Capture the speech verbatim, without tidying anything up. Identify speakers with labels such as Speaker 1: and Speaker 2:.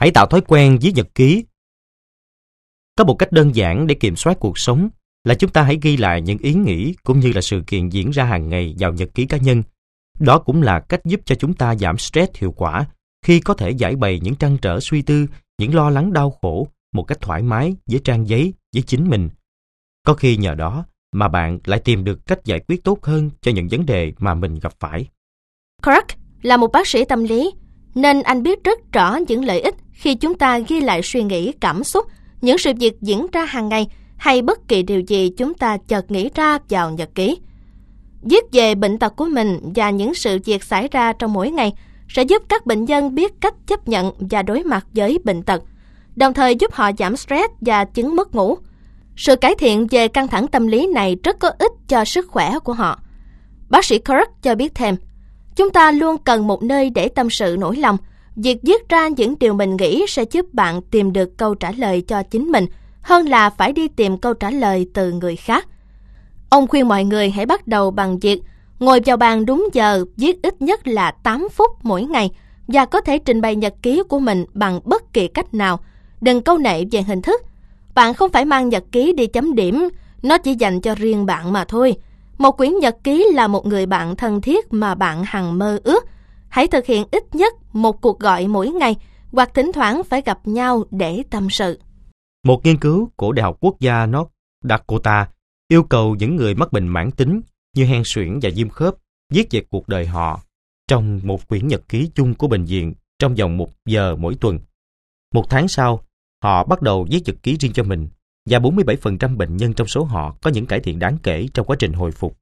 Speaker 1: Hãy tạo thói quen viết nhật ký. Có một cách đơn giản để kiểm soát cuộc sống là chúng ta hãy ghi lại những ý nghĩ cũng như là sự kiện diễn ra hàng ngày vào nhật ký cá nhân. Đó cũng là cách giúp cho chúng ta giảm stress hiệu quả khi có thể giải bày những trăn trở suy tư, những lo lắng đau khổ một cách thoải mái với trang giấy, với chính mình. Có khi nhờ đó mà bạn lại tìm được cách giải quyết tốt hơn cho những vấn đề mà mình gặp phải.
Speaker 2: Kirk là một bác sĩ tâm lý, nên anh biết rất rõ những lợi ích khi chúng ta ghi lại suy nghĩ, cảm xúc, những sự việc diễn ra hàng ngày hay bất kỳ điều gì chúng ta chợt nghĩ ra vào nhật ký. Viết về bệnh tật của mình và những sự việc xảy ra trong mỗi ngày sẽ giúp các bệnh nhân biết cách chấp nhận và đối mặt với bệnh tật, đồng thời giúp họ giảm stress và chứng mất ngủ. Sự cải thiện về căng thẳng tâm lý này rất có ích cho sức khỏe của họ. Bác sĩ Kirk cho biết thêm, chúng ta luôn cần một nơi để tâm sự nỗi lòng. Việc viết ra những điều mình nghĩ sẽ giúp bạn tìm được câu trả lời cho chính mình, hơn là phải đi tìm câu trả lời từ người khác. Ông khuyên mọi người hãy bắt đầu bằng việc ngồi vào bàn đúng giờ, viết ít nhất là tám phút mỗi ngày và có thể trình bày nhật ký của mình bằng bất kỳ cách nào. Đừng câu nệ về hình thức. Bạn không phải mang nhật ký đi chấm điểm, nó chỉ dành cho riêng bạn mà thôi. Một quyển nhật ký là một người bạn thân thiết mà bạn hằng mơ ước. Hãy thực hiện ít nhất một cuộc gọi mỗi ngày hoặc thỉnh thoảng phải gặp nhau để tâm sự.
Speaker 1: Một nghiên cứu của Đại học Quốc gia North Dakota yêu cầu những người mắc bệnh mãn tính như hen suyễn và viêm khớp viết về cuộc đời họ trong một quyển nhật ký chung của bệnh viện trong vòng một giờ mỗi tuần. Một tháng sau, họ bắt đầu viết nhật ký riêng cho mình và bốn mươi bảy phần trăm bệnh nhân trong số họ có những cải thiện đáng kể trong quá trình hồi phục.